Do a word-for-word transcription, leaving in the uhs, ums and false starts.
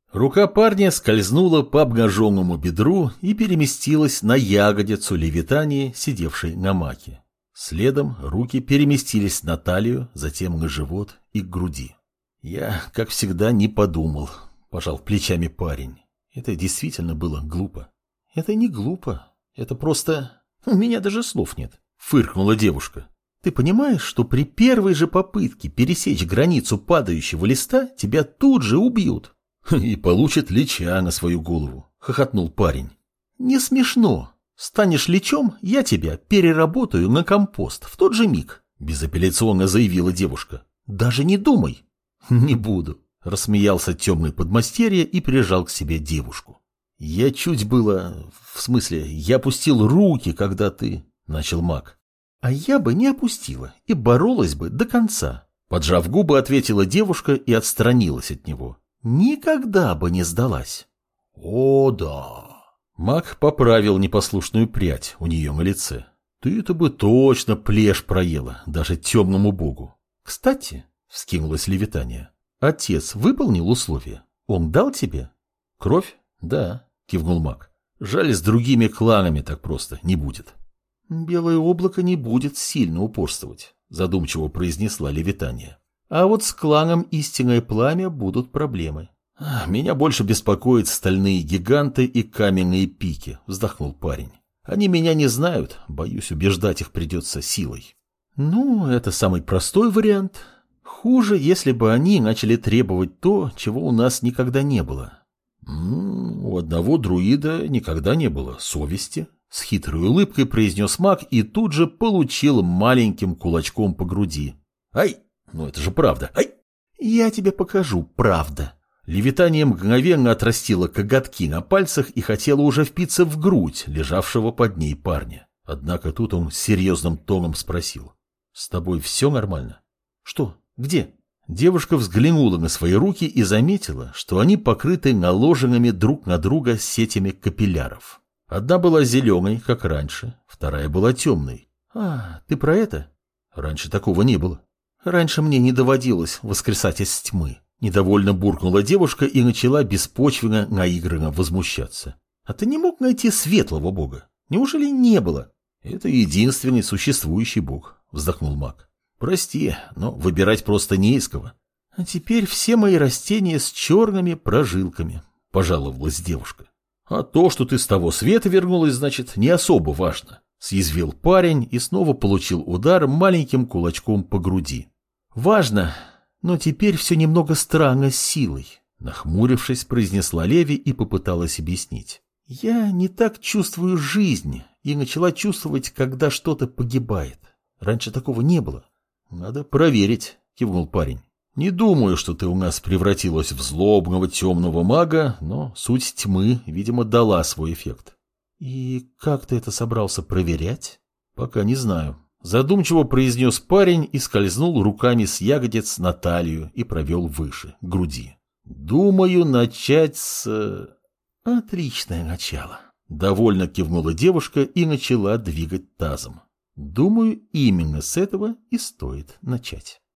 Рука парня скользнула по обнаженному бедру и переместилась на ягодицу Левитании, сидевшей на маке. Следом руки переместились на талию, затем на живот и к груди. «Я, как всегда, не подумал», – пожал плечами парень. «Это действительно было глупо». «Это не глупо. Это просто... У меня даже слов нет», – фыркнула девушка. «Ты понимаешь, что при первой же попытке пересечь границу падающего листа тебя тут же убьют?» «И получит лича на свою голову», — хохотнул парень. «Не смешно. Станешь личом, я тебя переработаю на компост в тот же миг», — безапелляционно заявила девушка. «Даже не думай». «Не буду», — рассмеялся темный подмастерье и прижал к себе девушку. «Я чуть было... В смысле, я опустил руки, когда ты...» — начал маг. «А я бы не опустила и боролась бы до конца», — поджав губы, ответила девушка и отстранилась от него. «Никогда бы не сдалась». «О, да». Маг поправил непослушную прядь у нее на лице. «Ты-то бы точно плешь проела, даже темному богу». «Кстати», — вскинулась Левитания, — «отец выполнил условия? Он дал тебе?» «Кровь? Да», — кивнул маг. «Жаль, с другими кланами так просто не будет». «Белое облако не будет сильно упорствовать», — задумчиво произнесла Левитания. «А вот с кланом Истинное Пламя будут проблемы». «Меня больше беспокоят стальные гиганты и каменные пики», — вздохнул парень. «Они меня не знают, боюсь, убеждать их придется силой». «Ну, это самый простой вариант. Хуже, если бы они начали требовать то, чего у нас никогда не было». «М-м, у одного друида никогда не было совести», — с хитрой улыбкой произнес маг и тут же получил маленьким кулачком по груди. «Ай!» Ну это же правда. Ай! Я тебе покажу, правда. Левитания мгновенно отрастила коготки на пальцах и хотела уже впиться в грудь лежавшего под ней парня. Однако тут он серьезным тоном спросил. «С тобой все нормально?» «Что? Где?» Девушка взглянула на свои руки и заметила, что они покрыты наложенными друг на друга сетями капилляров. Одна была зеленой, как раньше, вторая была темной. «А, ты про это?» «Раньше такого не было». «Раньше мне не доводилось воскресать из тьмы», — недовольно буркнула девушка и начала беспочвенно, наигранно возмущаться. «А ты не мог найти светлого бога? Неужели не было?» «Это единственный существующий бог», — вздохнул маг. «Прости, но выбирать просто не из кого». «А теперь все мои растения с черными прожилками», — пожаловалась девушка. «А то, что ты с того света вернулась, значит, не особо важно». Съязвил парень и снова получил удар маленьким кулачком по груди. «Важно, но теперь все немного странно с силой», — нахмурившись, произнесла Леви и попыталась объяснить. «Я не так чувствую жизнь и начала чувствовать, когда что-то погибает. Раньше такого не было». «Надо проверить», — кивнул парень. «Не думаю, что ты у нас превратилась в злобного темного мага, но суть тьмы, видимо, дала свой эффект». «И как ты это собрался проверять?» «Пока не знаю». Задумчиво произнес парень и скользнул руками с ягодиц на талию и провел выше, к груди. «Думаю, начать с...» «Отличное начало», — довольно кивнула девушка и начала двигать тазом. «Думаю, именно с этого и стоит начать».